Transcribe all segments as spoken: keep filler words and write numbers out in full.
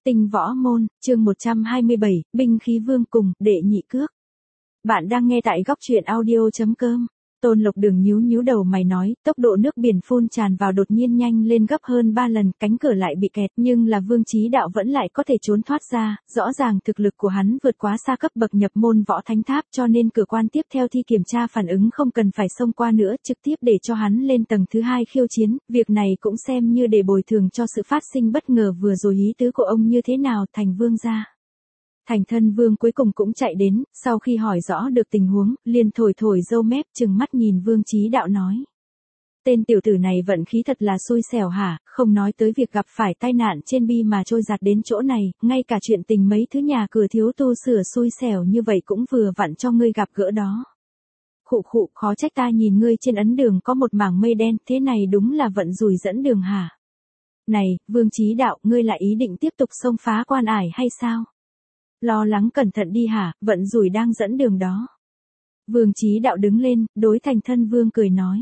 Tinh võ môn, chương một trăm hai mươi bảy, binh khí vương cùng, đệ nhị cước. Bạn đang nghe tại góc truyện audio.com. Tôn Lộc Đường nhíu nhíu đầu mày nói, tốc độ nước biển phun tràn vào đột nhiên nhanh lên gấp hơn ba lần, cánh cửa lại bị kẹt, nhưng là Vương Chí Đạo vẫn lại có thể trốn thoát ra, rõ ràng thực lực của hắn vượt quá xa cấp bậc nhập môn võ thánh tháp, cho nên cửa quan tiếp theo thi kiểm tra phản ứng không cần phải xông qua nữa, trực tiếp để cho hắn lên tầng thứ hai khiêu chiến, việc này cũng xem như để bồi thường cho sự phát sinh bất ngờ vừa rồi. Ý tứ của ông như thế nào? Thành Vương gia. Thành Thân Vương cuối cùng cũng chạy đến, sau khi hỏi rõ được tình huống, liền thổi thổi râu mép, trừng mắt nhìn Vương Chí Đạo nói. Tên tiểu tử này vận khí thật là xui xẻo hả, không nói tới việc gặp phải tai nạn trên bi mà trôi giạt đến chỗ này, ngay cả chuyện tình mấy thứ nhà cửa thiếu tu sửa xui xẻo như vậy cũng vừa vặn cho ngươi gặp gỡ đó. Khụ khụ, khó trách ta nhìn ngươi trên ấn đường có một mảng mây đen, thế này đúng là vận rủi dẫn đường hả? Này, Vương Chí Đạo, ngươi lại ý định tiếp tục xông phá quan ải hay sao? Lo lắng cẩn thận đi hả, vận rủi đang dẫn đường đó. Vương Chí Đạo đứng lên, đối Thành Thân Vương cười nói.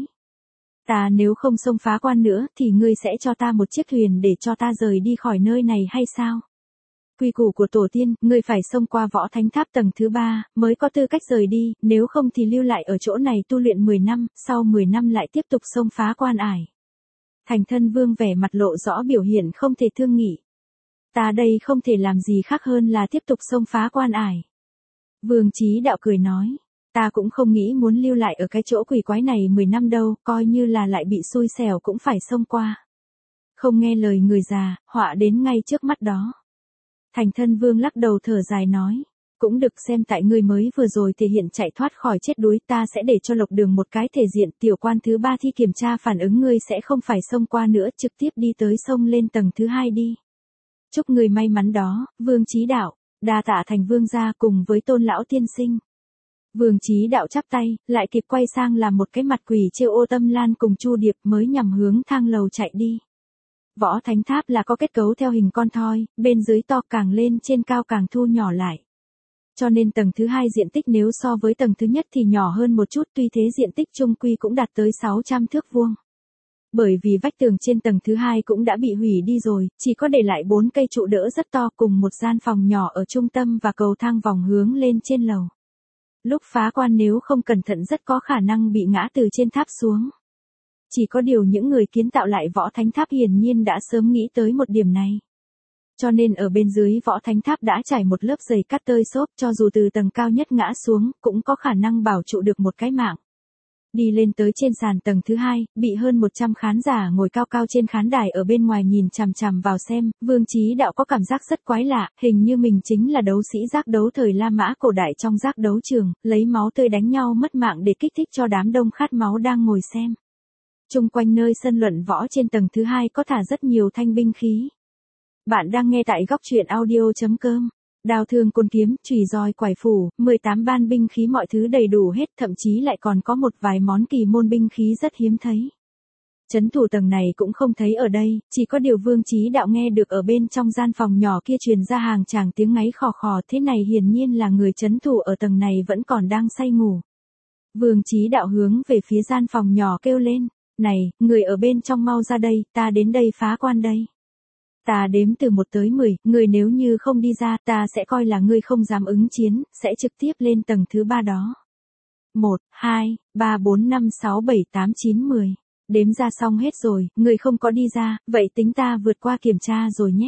Ta nếu không xông phá quan nữa thì ngươi sẽ cho ta một chiếc thuyền để cho ta rời đi khỏi nơi này hay sao? Quy củ của tổ tiên, ngươi phải xông qua võ thánh tháp tầng thứ ba, mới có tư cách rời đi, nếu không thì lưu lại ở chỗ này tu luyện mười năm, sau mười năm lại tiếp tục xông phá quan ải. Thành Thân Vương vẻ mặt lộ rõ biểu hiện không thể thương nghị. Ta đây không thể làm gì khác hơn là tiếp tục xông phá quan ải. Vương Chí Đạo cười nói, ta cũng không nghĩ muốn lưu lại ở cái chỗ quỷ quái này mười năm đâu, coi như là lại bị xui xẻo cũng phải xông qua. Không nghe lời người già, họa đến ngay trước mắt đó. Thành Thân Vương lắc đầu thở dài nói, cũng được, xem tại ngươi mới vừa rồi thể hiện chạy thoát khỏi chết đuối, ta sẽ để cho Lộc Đường một cái thể diện, tiểu quan thứ ba thi kiểm tra phản ứng ngươi sẽ không phải xông qua nữa, trực tiếp đi tới xông lên tầng thứ hai đi. Chúc người may mắn đó, Vương Chí Đạo, đa tạ Thành Vương gia cùng với Tôn lão tiên sinh. Vương Chí Đạo chắp tay, lại kịp quay sang làm một cái mặt quỷ trêu Ô Tâm Lan cùng Chu Điệp mới nhằm hướng thang lầu chạy đi. Võ thánh tháp là có kết cấu theo hình con thoi, bên dưới to, càng lên trên cao càng thu nhỏ lại. Cho nên tầng thứ hai diện tích nếu so với tầng thứ nhất thì nhỏ hơn một chút, tuy thế diện tích chung quy cũng đạt tới sáu trăm thước vuông. Bởi vì vách tường trên tầng thứ hai cũng đã bị hủy đi rồi, chỉ có để lại bốn cây trụ đỡ rất to cùng một gian phòng nhỏ ở trung tâm và cầu thang vòng hướng lên trên lầu. Lúc phá quan nếu không cẩn thận rất có khả năng bị ngã từ trên tháp xuống. Chỉ có điều những người kiến tạo lại võ thánh tháp hiển nhiên đã sớm nghĩ tới một điểm này. Cho nên ở bên dưới võ thánh tháp đã trải một lớp giày cắt tơi xốp, cho dù từ tầng cao nhất ngã xuống cũng có khả năng bảo trụ được một cái mạng. Đi lên tới trên sàn tầng thứ hai, bị hơn một trăm khán giả ngồi cao cao trên khán đài ở bên ngoài nhìn chằm chằm vào xem, Vương Chí Đạo có cảm giác rất quái lạ, hình như mình chính là đấu sĩ giác đấu thời La Mã cổ đại trong giác đấu trường, lấy máu tươi đánh nhau mất mạng để kích thích cho đám đông khát máu đang ngồi xem. Chung quanh nơi sân luận võ trên tầng thứ hai có thả rất nhiều thanh binh khí. Bạn đang nghe tại góc truyện audio.com. Đao thương côn kiếm, chùy roi quải phủ, mười tám ban binh khí mọi thứ đầy đủ hết, thậm chí lại còn có một vài món kỳ môn binh khí rất hiếm thấy. Trấn thủ tầng này cũng không thấy ở đây, chỉ có điều Vương Chí Đạo nghe được ở bên trong gian phòng nhỏ kia truyền ra hàng tràng tiếng ngáy khò khò, thế này hiển nhiên là người trấn thủ ở tầng này vẫn còn đang say ngủ. Vương Chí Đạo hướng về phía gian phòng nhỏ kêu lên, này, người ở bên trong mau ra đây, ta đến đây phá quan đây. Ta đếm từ một tới mười, người nếu như không đi ra, ta sẽ coi là ngươi không dám ứng chiến, sẽ trực tiếp lên tầng thứ ba đó. một, hai, ba, bốn, năm, sáu, bảy, tám, chín, mười. Đếm ra xong hết rồi, người không có đi ra, vậy tính ta vượt qua kiểm tra rồi nhé.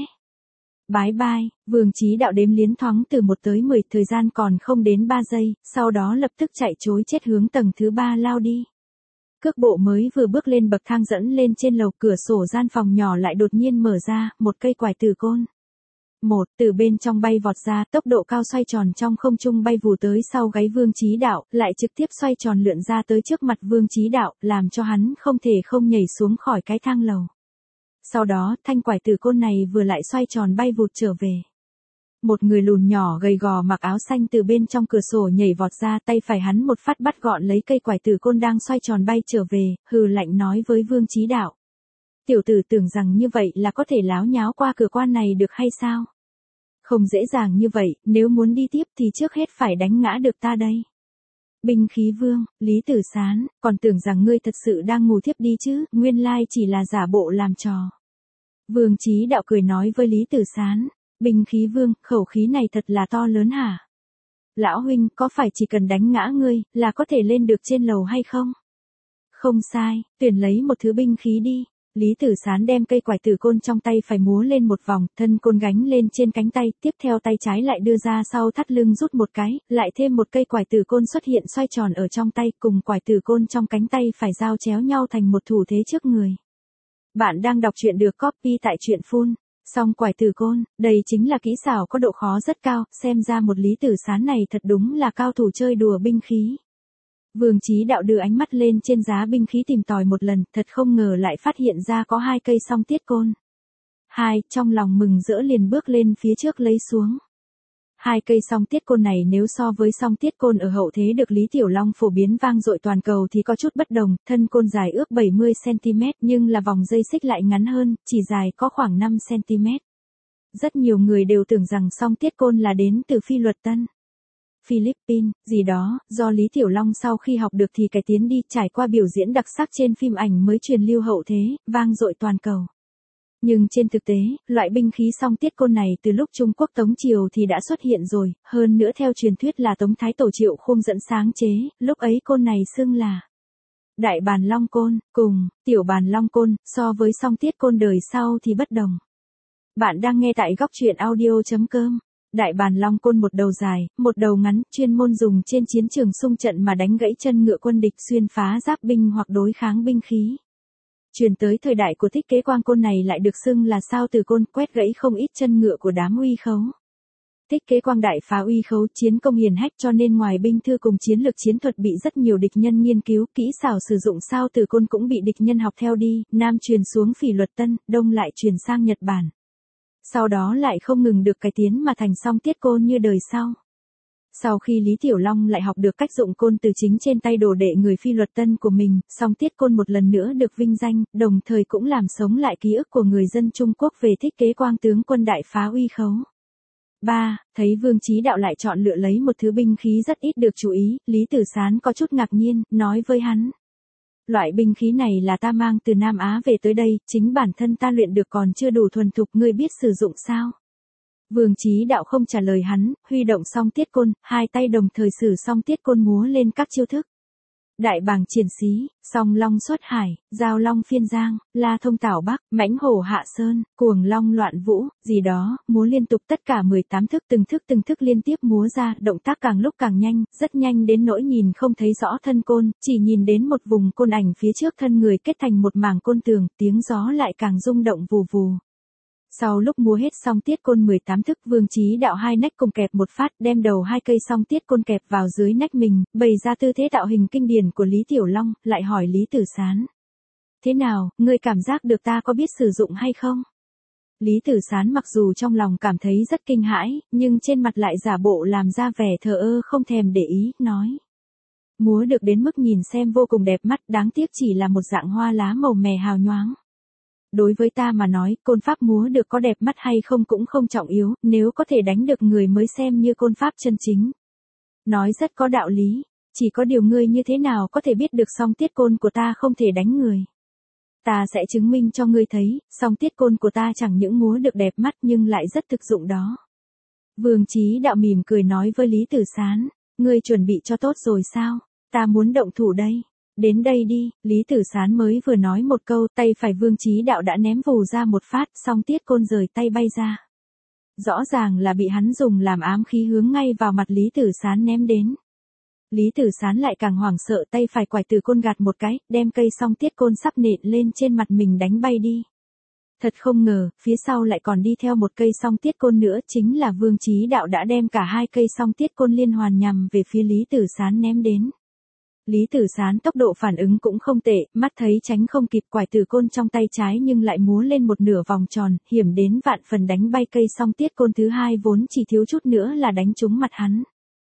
Bái bai, Vương Chí Đạo đếm liến thoáng từ một tới mười, thời gian còn không đến ba giây, sau đó lập tức chạy trối chết hướng tầng thứ ba lao đi. Cước bộ mới vừa bước lên bậc thang dẫn lên trên lầu, cửa sổ gian phòng nhỏ lại đột nhiên mở ra, một cây quải tử côn. Một, từ bên trong bay vọt ra, tốc độ cao xoay tròn trong không trung bay vù tới sau gáy Vương Chí Đạo, lại trực tiếp xoay tròn lượn ra tới trước mặt Vương Chí Đạo, làm cho hắn không thể không nhảy xuống khỏi cái thang lầu. Sau đó, thanh quải tử côn này vừa lại xoay tròn bay vụt trở về. Một người lùn nhỏ gầy gò mặc áo xanh từ bên trong cửa sổ nhảy vọt ra, tay phải hắn một phát bắt gọn lấy cây quải tử côn đang xoay tròn bay trở về, hừ lạnh nói với Vương Chí Đạo. Tiểu tử tưởng rằng như vậy là có thể láo nháo qua cửa quan này được hay sao? Không dễ dàng như vậy, nếu muốn đi tiếp thì trước hết phải đánh ngã được ta đây. Binh khí vương, Lý Tử Sán, còn tưởng rằng ngươi thật sự đang ngủ thiếp đi chứ, nguyên lai chỉ là giả bộ làm trò. Vương Chí Đạo cười nói với Lý Tử Sán. Binh khí vương, khẩu khí này thật là to lớn hả? Lão huynh, có phải chỉ cần đánh ngã ngươi, là có thể lên được trên lầu hay không? Không sai, tuyển lấy một thứ binh khí đi. Lý Tử Sán đem cây quải tử côn trong tay phải múa lên một vòng, thân côn gánh lên trên cánh tay, tiếp theo tay trái lại đưa ra sau thắt lưng rút một cái, lại thêm một cây quải tử côn xuất hiện xoay tròn ở trong tay, cùng quải tử côn trong cánh tay phải giao chéo nhau thành một thủ thế trước người. Bạn đang đọc truyện được copy tại truyện phun. Song quải tử côn, đây chính là kỹ xảo có độ khó rất cao, xem ra một Lý Tử Sán này thật đúng là cao thủ chơi đùa binh khí. Vương Chí Đạo đưa ánh mắt lên trên giá binh khí tìm tòi một lần, thật không ngờ lại phát hiện ra có hai cây song tiết côn. Hai, trong lòng mừng rỡ liền bước lên phía trước lấy xuống. Hai cây song tiết côn này nếu so với song tiết côn ở hậu thế được Lý Tiểu Long phổ biến vang dội toàn cầu thì có chút bất đồng, thân côn dài ước bảy mươi xăng-ti-mét nhưng là vòng dây xích lại ngắn hơn, chỉ dài có khoảng năm xăng-ti-mét. Rất nhiều người đều tưởng rằng song tiết côn là đến từ Phi Luật Tân, Philippines, gì đó, do Lý Tiểu Long sau khi học được thì cải tiến đi, trải qua biểu diễn đặc sắc trên phim ảnh mới truyền lưu hậu thế, vang dội toàn cầu. Nhưng trên thực tế, loại binh khí song tiết côn này từ lúc Trung Quốc Tống Triều thì đã xuất hiện rồi, hơn nữa theo truyền thuyết là Tống Thái Tổ Triệu Khôn dẫn sáng chế, lúc ấy côn này xưng là Đại Bàn Long Côn, cùng Tiểu Bàn Long Côn, so với song tiết côn đời sau thì bất đồng. Bạn đang nghe tại góc truyện audio chấm com. Đại Bàn Long Côn một đầu dài, một đầu ngắn, chuyên môn dùng trên chiến trường xung trận mà đánh gãy chân ngựa quân địch, xuyên phá giáp binh hoặc đối kháng binh khí. Truyền tới thời đại của Thích Kế Quang, côn này lại được xưng là sao từ côn, quét gãy không ít chân ngựa của đám uy khấu. Thích Kế Quang đại phá uy khấu, chiến công hiển hách, cho nên ngoài binh thư cùng chiến lược chiến thuật bị rất nhiều địch nhân nghiên cứu, kỹ xảo sử dụng sao từ côn cũng bị địch nhân học theo đi, Nam truyền xuống Phỉ Luật Tân, Đông lại truyền sang Nhật Bản. Sau đó lại không ngừng được cải tiến mà thành song tiết côn như đời sau. Sau khi Lý Tiểu Long lại học được cách dụng côn từ chính trên tay đồ đệ người Phi Luật Tân của mình, song tiết côn một lần nữa được vinh danh, đồng thời cũng làm sống lại ký ức của người dân Trung Quốc về Thích Kế Quang tướng quân đại phá uy khấu. ba. Thấy Vương Chí Đạo lại chọn lựa lấy một thứ binh khí rất ít được chú ý, Lý Tử Sán có chút ngạc nhiên, nói với hắn. Loại binh khí này là ta mang từ Nam Á về tới đây, chính bản thân ta luyện được còn chưa đủ thuần thục, ngươi biết sử dụng sao? Vương Chí Đạo không trả lời hắn, huy động song tiết côn, hai tay đồng thời sử song tiết côn múa lên các chiêu thức. Đại bàng triển xí, song long xuất hải, giao long phiên giang, la thông tảo bắc, mãnh hổ hạ sơn, cuồng long loạn vũ, gì đó, múa liên tục tất cả mười tám thức, từng thức từng thức liên tiếp múa ra, động tác càng lúc càng nhanh, rất nhanh đến nỗi nhìn không thấy rõ thân côn, chỉ nhìn đến một vùng côn ảnh phía trước thân người kết thành một mảng côn tường, tiếng gió lại càng rung động vù vù. Sau lúc múa hết song tiết côn mười tám thức, Vương Chí Đạo hai nách cùng kẹp một phát, đem đầu hai cây song tiết côn kẹp vào dưới nách mình, bày ra tư thế tạo hình kinh điển của Lý Tiểu Long, lại hỏi Lý Tử Sán. Thế nào, ngươi cảm giác được ta có biết sử dụng hay không? Lý Tử Sán mặc dù trong lòng cảm thấy rất kinh hãi, nhưng trên mặt lại giả bộ làm ra vẻ thờ ơ không thèm để ý, nói. Múa được đến mức nhìn xem vô cùng đẹp mắt, đáng tiếc chỉ là một dạng hoa lá màu mè hào nhoáng. Đối với ta mà nói, côn pháp múa được có đẹp mắt hay không cũng không trọng yếu, nếu có thể đánh được người mới xem như côn pháp chân chính. Nói rất có đạo lý, chỉ có điều ngươi như thế nào có thể biết được song tiết côn của ta không thể đánh người. Ta sẽ chứng minh cho ngươi thấy, song tiết côn của ta chẳng những múa được đẹp mắt nhưng lại rất thực dụng đó. Vương Chí Đạo mỉm cười nói với Lý Tử Sán, ngươi chuẩn bị cho tốt rồi sao, ta muốn động thủ đây. Đến đây đi, Lý Tử Sán mới vừa nói một câu, tay phải Vương Chí Đạo đã ném vù ra một phát, song tiết côn rời tay bay ra. Rõ ràng là bị hắn dùng làm ám khí hướng ngay vào mặt Lý Tử Sán ném đến. Lý Tử Sán lại càng hoảng sợ, tay phải quải tử côn gạt một cái, đem cây song tiết côn sắp nện lên trên mặt mình đánh bay đi. Thật không ngờ, phía sau lại còn đi theo một cây song tiết côn nữa, chính là Vương Chí Đạo đã đem cả hai cây song tiết côn liên hoàn nhằm về phía Lý Tử Sán ném đến. Lý Tử Sán tốc độ phản ứng cũng không tệ, mắt thấy tránh không kịp, quải tử côn trong tay trái nhưng lại múa lên một nửa vòng tròn, hiểm đến vạn phần đánh bay cây song tiết côn thứ hai vốn chỉ thiếu chút nữa là đánh trúng mặt hắn.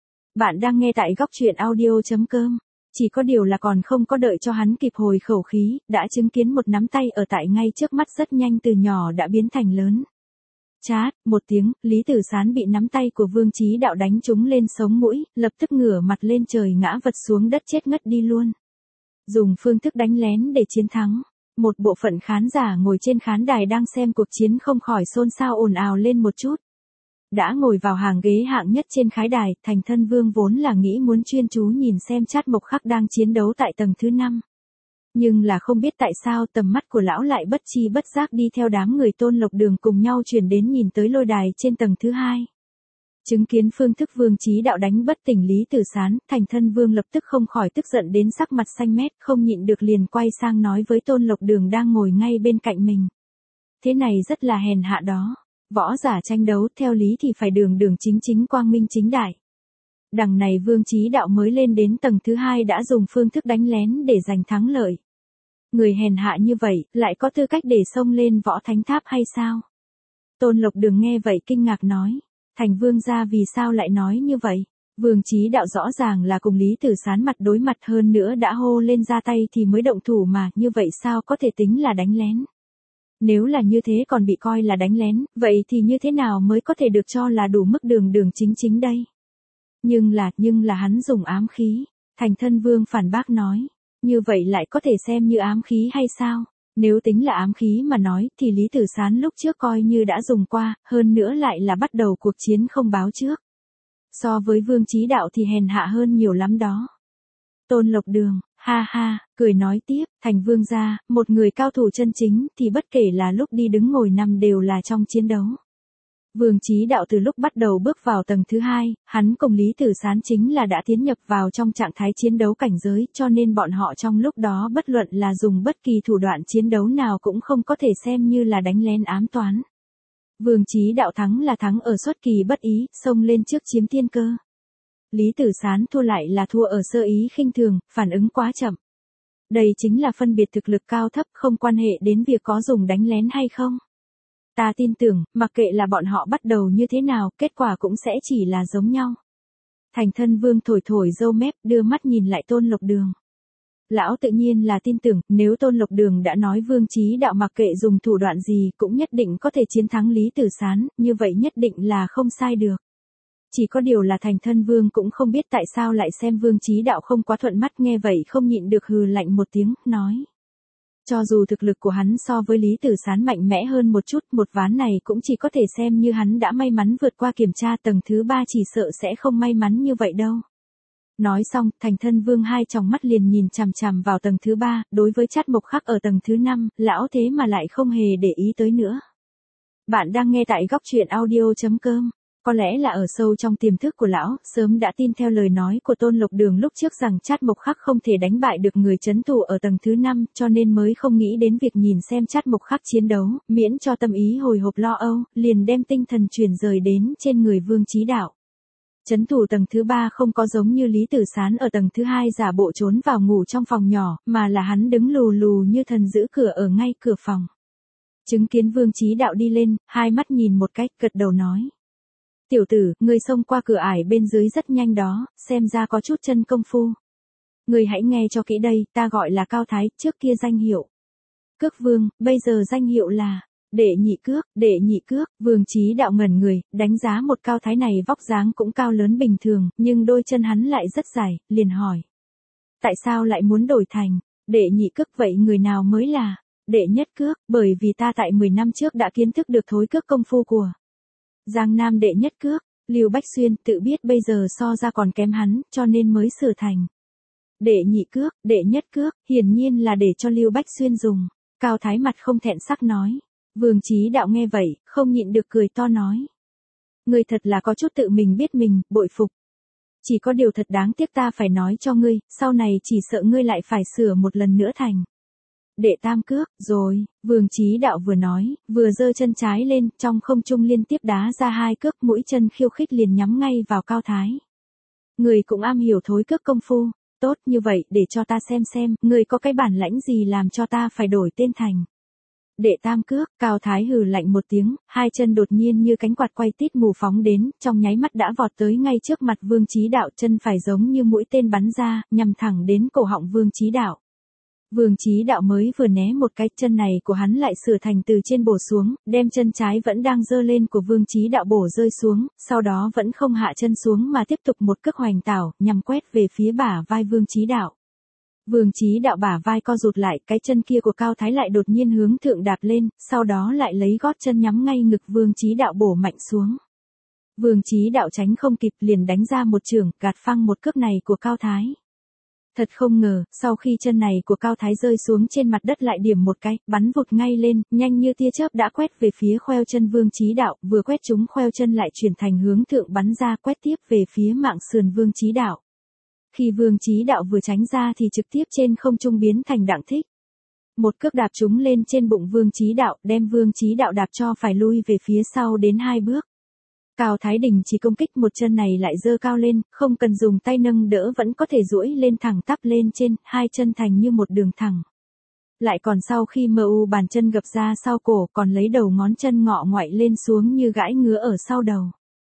Bạn đang nghe tại góc truyện audio chấm com. Chỉ có điều là còn không có đợi cho hắn kịp hồi khẩu khí, đã chứng kiến một nắm tay ở tại ngay trước mắt rất nhanh từ nhỏ đã biến thành lớn. Chát, một tiếng, Lý Tử Sán bị nắm tay của Vương Chí Đạo đánh trúng lên sống mũi, lập tức ngửa mặt lên trời ngã vật xuống đất chết ngất đi luôn. Dùng phương thức đánh lén để chiến thắng. Một bộ phận khán giả ngồi trên khán đài đang xem cuộc chiến không khỏi xôn xao ồn ào lên một chút. Đã ngồi vào hàng ghế hạng nhất trên khái đài, Thành Thân Vương vốn là nghĩ muốn chuyên chú nhìn xem Trát Mộc Khắc đang chiến đấu tại tầng thứ năm. Nhưng là không biết tại sao tầm mắt của lão lại bất chi bất giác đi theo đám người Tôn Lộc Đường cùng nhau chuyển đến nhìn tới lôi đài trên tầng thứ hai. Chứng kiến phương thức Vương Chí Đạo đánh bất tỉnh Lý Tử Sán, Thành Thân Vương lập tức không khỏi tức giận đến sắc mặt xanh mét, không nhịn được liền quay sang nói với Tôn Lộc Đường đang ngồi ngay bên cạnh mình. Thế này rất là hèn hạ đó. Võ giả tranh đấu theo lý thì phải đường đường chính chính quang minh chính đại. Đằng này Vương Chí Đạo mới lên đến tầng thứ hai đã dùng phương thức đánh lén để giành thắng lợi. Người hèn hạ như vậy, lại có tư cách để xông lên võ thánh tháp hay sao? Tôn Lộc Đường nghe vậy kinh ngạc nói. Thành Vương gia vì sao lại nói như vậy? Vương Chí Đạo rõ ràng là cùng Lý Tử Sán mặt đối mặt hơn nữa đã hô lên ra tay thì mới động thủ mà, như vậy sao có thể tính là đánh lén? Nếu là như thế còn bị coi là đánh lén, vậy thì như thế nào mới có thể được cho là đủ mức đường đường chính chính đây? Nhưng là, nhưng là hắn dùng ám khí. Thành Thân Vương phản bác nói. Như vậy lại có thể xem như ám khí hay sao? Nếu tính là ám khí mà nói thì Lý Tử Sán lúc trước coi như đã dùng qua, hơn nữa lại là bắt đầu cuộc chiến không báo trước. So với Vương Chí Đạo thì hèn hạ hơn nhiều lắm đó. Tôn Lộc Đường, ha ha, cười nói tiếp, Thành Vương gia, một người cao thủ chân chính thì bất kể là lúc đi đứng ngồi nằm đều là trong chiến đấu. Vương Chí Đạo từ lúc bắt đầu bước vào tầng thứ hai, hắn cùng Lý Tử Sán chính là đã tiến nhập vào trong trạng thái chiến đấu cảnh giới, cho nên bọn họ trong lúc đó bất luận là dùng bất kỳ thủ đoạn chiến đấu nào cũng không có thể xem như là đánh lén ám toán. Vương Chí Đạo thắng là thắng ở xuất kỳ bất ý, xông lên trước chiếm tiên cơ. Lý Tử Sán thua lại là thua ở sơ ý khinh thường, phản ứng quá chậm. Đây chính là phân biệt thực lực cao thấp, không quan hệ đến việc có dùng đánh lén hay không. Ta tin tưởng, mặc kệ là bọn họ bắt đầu như thế nào, kết quả cũng sẽ chỉ là giống nhau. Thành Thân Vương thổi thổi râu mép, đưa mắt nhìn lại Tôn Lộc Đường. Lão tự nhiên là tin tưởng, nếu Tôn Lộc Đường đã nói Vương Chí Đạo mặc kệ dùng thủ đoạn gì cũng nhất định có thể chiến thắng Lý Tử Sán, như vậy nhất định là không sai được. Chỉ có điều là Thành Thân Vương cũng không biết tại sao lại xem Vương Chí Đạo không quá thuận mắt, nghe vậy không nhịn được hừ lạnh một tiếng, nói. Cho dù thực lực của hắn so với Lý Tử Sán mạnh mẽ hơn một chút, một ván này cũng chỉ có thể xem như hắn đã may mắn vượt qua kiểm tra, tầng thứ ba chỉ sợ sẽ không may mắn như vậy đâu. Nói xong, Thành Thân Vương hai tròng mắt liền nhìn chằm chằm vào tầng thứ ba, đối với Trát Mộc Khắc ở tầng thứ năm, lão thế mà lại không hề để ý tới nữa. Bạn đang nghe tại góc truyện audio chấm com. Có lẽ là ở sâu trong tiềm thức của lão, sớm đã tin theo lời nói của Tôn Lộc Đường lúc trước rằng Trát Mộc Khắc không thể đánh bại được người trấn thủ ở tầng thứ năm, cho nên mới không nghĩ đến việc nhìn xem Trát Mộc Khắc chiến đấu, miễn cho tâm ý hồi hộp lo âu, liền đem tinh thần chuyển rời đến trên người Vương Chí Đạo. Trấn thủ tầng thứ ba không có giống như Lý Tử Sán ở tầng thứ hai giả bộ trốn vào ngủ trong phòng nhỏ, mà là hắn đứng lù lù như thần giữ cửa ở ngay cửa phòng. Chứng kiến Vương Chí Đạo đi lên, hai mắt nhìn một cách, gật đầu nói. Tiểu tử, ngươi xông qua cửa ải bên dưới rất nhanh đó, xem ra có chút chân công phu. Ngươi hãy nghe cho kỹ đây, ta gọi là Cao Thái, trước kia danh hiệu Cước Vương, bây giờ danh hiệu là Đệ Nhị Cước, Đệ Nhị Cước. Vương Chí Đạo ngẩn người, đánh giá một Cao Thái này vóc dáng cũng cao lớn bình thường, nhưng đôi chân hắn lại rất dài, liền hỏi. Tại sao lại muốn đổi thành Đệ Nhị Cước, vậy người nào mới là Đệ Nhất Cước? Bởi vì ta tại mười năm trước đã kiến thức được thối cước công phu của Giang Nam Đệ Nhất Cước. Lưu Bách Xuyên tự biết bây giờ so ra còn kém hắn, cho nên mới sửa thành Đệ Nhị Cước, Đệ Nhất Cước, hiển nhiên là để cho Lưu Bách Xuyên dùng. Cao Thái mặt không thẹn sắc nói. Vương Chí Đạo nghe vậy, không nhịn được cười to nói. Ngươi thật là có chút tự mình biết mình, bội phục. Chỉ có điều thật đáng tiếc ta phải nói cho ngươi, sau này chỉ sợ ngươi lại phải sửa một lần nữa thành Đệ Tam Cước. Rồi, Vương Chí Đạo vừa nói, vừa giơ chân trái lên, trong không trung liên tiếp đá ra hai cước, mũi chân khiêu khích liền nhắm ngay vào Cao Thái. Người cũng am hiểu thối cước công phu, tốt như vậy, để cho ta xem xem, người có cái bản lãnh gì làm cho ta phải đổi tên thành Đệ Tam Cước. Cao Thái hừ lạnh một tiếng, hai chân đột nhiên như cánh quạt quay tít mù phóng đến, trong nháy mắt đã vọt tới ngay trước mặt Vương Chí Đạo, chân phải giống như mũi tên bắn ra, nhằm thẳng đến cổ họng Vương Chí Đạo. Vương Chí Đạo mới vừa né một cái, chân này của hắn lại sửa thành từ trên bổ xuống, đem chân trái vẫn đang giơ lên của Vương Chí Đạo bổ rơi xuống, sau đó vẫn không hạ chân xuống mà tiếp tục một cước hoành tảo, nhằm quét về phía bả vai Vương Chí Đạo. Vương Chí Đạo bả vai co rụt lại, cái chân kia của Cao Thái lại đột nhiên hướng thượng đạp lên, sau đó lại lấy gót chân nhắm ngay ngực Vương Chí Đạo bổ mạnh xuống. Vương Chí Đạo tránh không kịp liền đánh ra một chưởng, gạt phăng một cước này của Cao Thái. Thật không ngờ, sau khi chân này của Cao Thái rơi xuống trên mặt đất lại điểm một cái, bắn vụt ngay lên, nhanh như tia chớp đã quét về phía khoeo chân Vương Chí Đạo, vừa quét trúng khoeo chân lại chuyển thành hướng thượng bắn ra, quét tiếp về phía mạng sườn Vương Chí Đạo. Khi Vương Chí Đạo vừa tránh ra thì trực tiếp trên không trung biến thành Đặng Thích. Một cước đạp trúng lên trên bụng Vương Chí Đạo, đem Vương Chí Đạo đạp cho phải lui về phía sau đến hai bước. Cao Thái đình chỉ công kích, một chân này lại giơ cao lên, không cần dùng tay nâng đỡ vẫn có thể duỗi lên thẳng tắp lên trên, hai chân thành như một đường thẳng. Lại còn sau khi mờ u bàn chân gập ra sau cổ, còn lấy đầu ngón chân ngọ ngoại lên xuống như gãi ngứa ở sau đầu.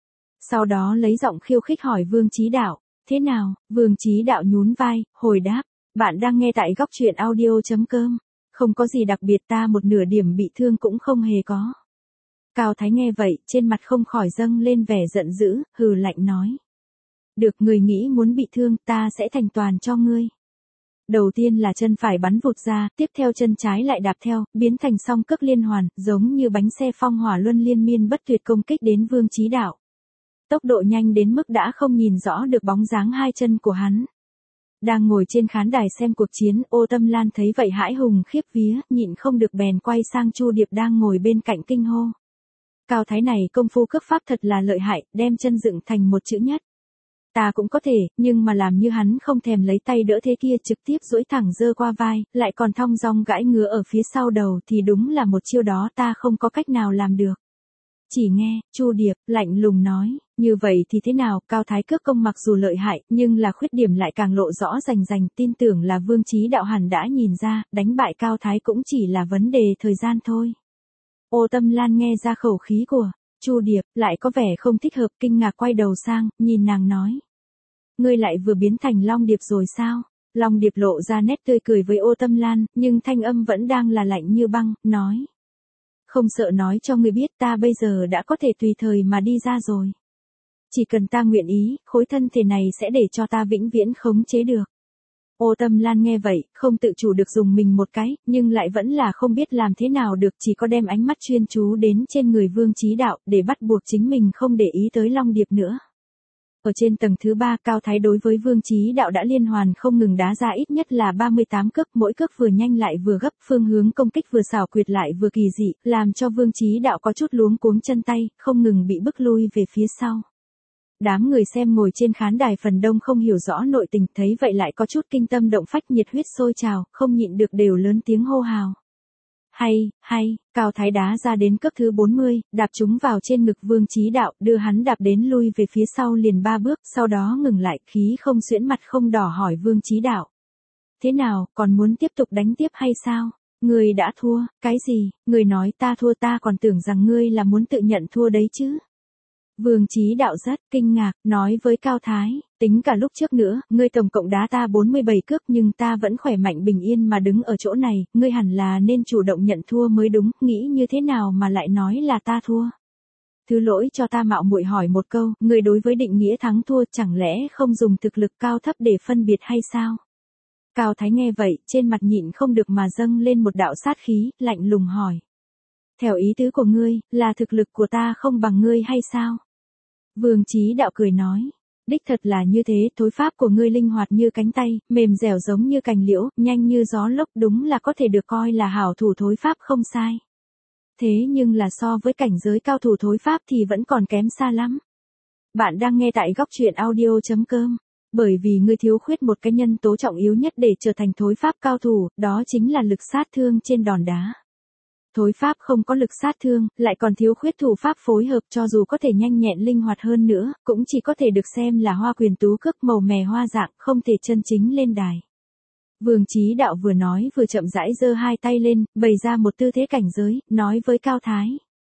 Sau đó lấy giọng khiêu khích hỏi Vương Chí Đạo, thế nào? Vương Chí Đạo nhún vai, hồi đáp, bạn đang nghe tại góc truyện audio chấm com. Không có gì đặc biệt, ta một nửa điểm bị thương cũng không hề có. Cao Thái nghe vậy, trên mặt không khỏi dâng lên vẻ giận dữ, hừ lạnh nói. Được, người nghĩ muốn bị thương, ta sẽ thành toàn cho ngươi. Đầu tiên là chân phải bắn vụt ra, tiếp theo chân trái lại đạp theo, biến thành song cước liên hoàn, giống như bánh xe phong hỏa luân liên miên bất tuyệt công kích đến Vương Chí Đạo. Tốc độ nhanh đến mức đã không nhìn rõ được bóng dáng hai chân của hắn. Đang ngồi trên khán đài xem cuộc chiến, Ô Tâm Lan thấy vậy hãi hùng khiếp vía, nhịn không được bèn quay sang Chu Điệp đang ngồi bên cạnh kinh hô. Cao Thái này công phu cước pháp thật là lợi hại, đem chân dựng thành một chữ nhất. Ta cũng có thể, nhưng mà làm như hắn không thèm lấy tay đỡ thế kia, trực tiếp duỗi thẳng giơ qua vai, lại còn thong dong gãi ngứa ở phía sau đầu thì đúng là một chiêu đó ta không có cách nào làm được. Chỉ nghe, Chu Điệp, lạnh lùng nói, như vậy thì thế nào, Cao Thái cước công mặc dù lợi hại, nhưng là khuyết điểm lại càng lộ rõ rành rành, tin tưởng là Vương Chí Đạo hẳn đã nhìn ra, đánh bại Cao Thái cũng chỉ là vấn đề thời gian thôi. Ô Tâm Lan nghe ra khẩu khí của Chu Điệp, lại có vẻ không thích hợp, kinh ngạc quay đầu sang, nhìn nàng nói. Ngươi lại vừa biến thành Long Điệp rồi sao? Long Điệp lộ ra nét tươi cười với Ô Tâm Lan, nhưng thanh âm vẫn đang là lạnh như băng, nói. Không sợ nói cho ngươi biết, ta bây giờ đã có thể tùy thời mà đi ra rồi. Chỉ cần ta nguyện ý, khối thân thể này sẽ để cho ta vĩnh viễn khống chế được. Ô Tâm Lan nghe vậy, không tự chủ được dùng mình một cái, nhưng lại vẫn là không biết làm thế nào được, chỉ có đem ánh mắt chuyên chú đến trên người Vương Chí Đạo, để bắt buộc chính mình không để ý tới Long Điệp nữa. Ở trên tầng thứ ba, Cao Thái đối với Vương Chí Đạo đã liên hoàn không ngừng đá ra ít nhất là ba mươi tám cước, mỗi cước vừa nhanh lại vừa gấp, phương hướng công kích vừa xảo quyệt lại vừa kỳ dị, làm cho Vương Chí Đạo có chút luống cuống chân tay, không ngừng bị bức lui về phía sau. Đám người xem ngồi trên khán đài phần đông không hiểu rõ nội tình, thấy vậy lại có chút kinh tâm động phách, nhiệt huyết sôi trào, không nhịn được đều lớn tiếng hô hào. Hay, hay, Cao Thái đá ra đến cước thứ bốn mươi, đạp chúng vào trên ngực Vương Chí Đạo, đưa hắn đạp đến lui về phía sau liền ba bước, sau đó ngừng lại, khí không xuyễn mặt không đỏ hỏi Vương Chí Đạo. Thế nào, còn muốn tiếp tục đánh tiếp hay sao? Ngươi đã thua, cái gì? Ngươi nói ta thua, ta còn tưởng rằng ngươi là muốn tự nhận thua đấy chứ. Vương Chí Đạo rất kinh ngạc, nói với Cao Thái, tính cả lúc trước nữa, ngươi tổng cộng đá ta bốn mươi bảy cước nhưng ta vẫn khỏe mạnh bình yên mà đứng ở chỗ này, ngươi hẳn là nên chủ động nhận thua mới đúng, nghĩ như thế nào mà lại nói là ta thua. Thứ lỗi cho ta mạo muội hỏi một câu, ngươi đối với định nghĩa thắng thua chẳng lẽ không dùng thực lực cao thấp để phân biệt hay sao? Cao Thái nghe vậy, trên mặt nhịn không được mà dâng lên một đạo sát khí, lạnh lùng hỏi. Theo ý tứ của ngươi, là thực lực của ta không bằng ngươi hay sao? Vương Chí Đạo cười nói, đích thật là như thế, thối pháp của ngươi linh hoạt như cánh tay, mềm dẻo giống như cành liễu, nhanh như gió lốc, đúng là có thể được coi là hảo thủ thối pháp không sai. Thế nhưng là so với cảnh giới cao thủ thối pháp thì vẫn còn kém xa lắm. Bạn đang nghe tại góc truyện audio chấm com. Bởi vì ngươi thiếu khuyết một cái nhân tố trọng yếu nhất để trở thành thối pháp cao thủ, đó chính là lực sát thương trên đòn đá. Thối pháp không có lực sát thương, lại còn thiếu khuyết thủ pháp phối hợp, cho dù có thể nhanh nhẹn linh hoạt hơn nữa, cũng chỉ có thể được xem là hoa quyền tú cước màu mè hoa dạng, không thể chân chính lên đài. Vương Chí Đạo vừa nói vừa chậm rãi giơ hai tay lên, bày ra một tư thế cảnh giới, nói với Cao Thái.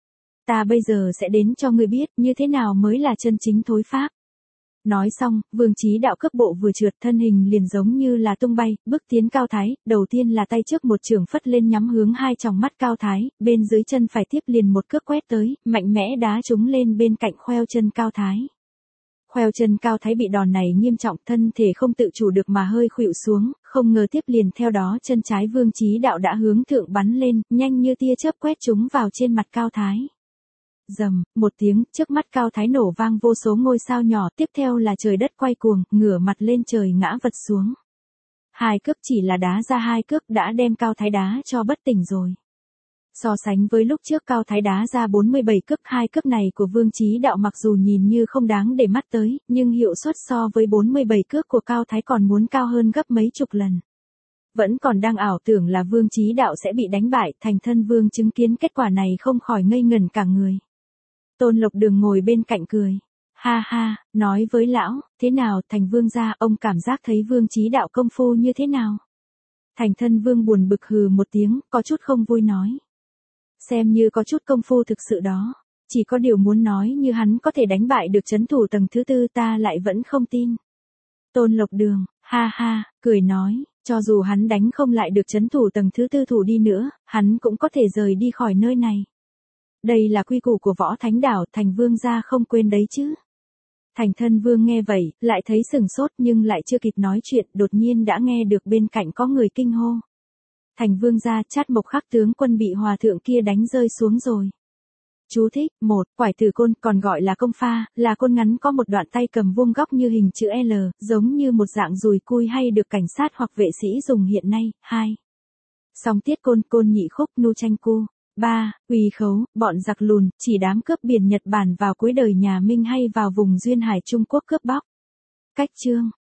Ta bây giờ sẽ đến cho ngươi biết, như thế nào mới là chân chính thối pháp. Nói xong, Vương Chí Đạo cước bộ vừa trượt, thân hình liền giống như là tung bay, bước tiến Cao Thái, đầu tiên là tay trước một chưởng phất lên nhắm hướng hai tròng mắt Cao Thái, bên dưới chân phải tiếp liền một cước quét tới, mạnh mẽ đá trúng lên bên cạnh khoeo chân Cao Thái. Khoeo chân Cao Thái bị đòn này nghiêm trọng, thân thể không tự chủ được mà hơi khuỵu xuống, không ngờ tiếp liền theo đó chân trái Vương Chí Đạo đã hướng thượng bắn lên, nhanh như tia chớp quét trúng vào trên mặt Cao Thái. Rầm, một tiếng, trước mắt Cao Thái nổ vang vô số ngôi sao nhỏ, tiếp theo là trời đất quay cuồng, ngửa mặt lên trời ngã vật xuống. Hai cước chỉ là đá ra hai cước đã đem Cao Thái đá cho bất tỉnh rồi. So sánh với lúc trước Cao Thái đá ra bốn mươi bảy cước, hai cước này của Vương Chí Đạo mặc dù nhìn như không đáng để mắt tới, nhưng hiệu suất so với bốn mươi bảy cước của Cao Thái còn muốn cao hơn gấp mấy chục lần. Vẫn còn đang ảo tưởng là Vương Chí Đạo sẽ bị đánh bại, Thành Thân Vương chứng kiến kết quả này không khỏi ngây ngẩn cả người. Tôn Lộc Đường ngồi bên cạnh cười. Ha ha, nói với lão, thế nào Thành Vương gia, ông cảm giác thấy Vương Chí Đạo công phu như thế nào? Thành Thân Vương buồn bực hừ một tiếng, có chút không vui nói. Xem như có chút công phu thực sự đó. Chỉ có điều muốn nói như hắn có thể đánh bại được chấn thủ tầng thứ tư ta lại vẫn không tin. Tôn Lộc Đường, ha ha, cười nói, cho dù hắn đánh không lại được chấn thủ tầng thứ tư thủ đi nữa, hắn cũng có thể rời đi khỏi nơi này. Đây là quy củ của Võ Thánh Đảo, Thành Vương gia không quên đấy chứ. Thành Thân Vương nghe vậy, lại thấy sừng sốt nhưng lại chưa kịp nói chuyện, đột nhiên đã nghe được bên cạnh có người kinh hô. Thành Vương gia, Chát Mộc Khắc tướng quân bị hòa thượng kia đánh rơi xuống rồi. Chú thích, một, quải tử côn, còn gọi là công pha, là côn ngắn có một đoạn tay cầm vuông góc như hình chữ L, giống như một dạng dùi cui hay được cảnh sát hoặc vệ sĩ dùng hiện nay. Hai, song tiết côn, côn nhị khúc, nu tranh cu. Ba, uy khấu, bọn giặc lùn, chỉ đám cướp biển Nhật Bản vào cuối đời nhà Minh hay vào vùng duyên hải Trung Quốc cướp bóc. Cách chương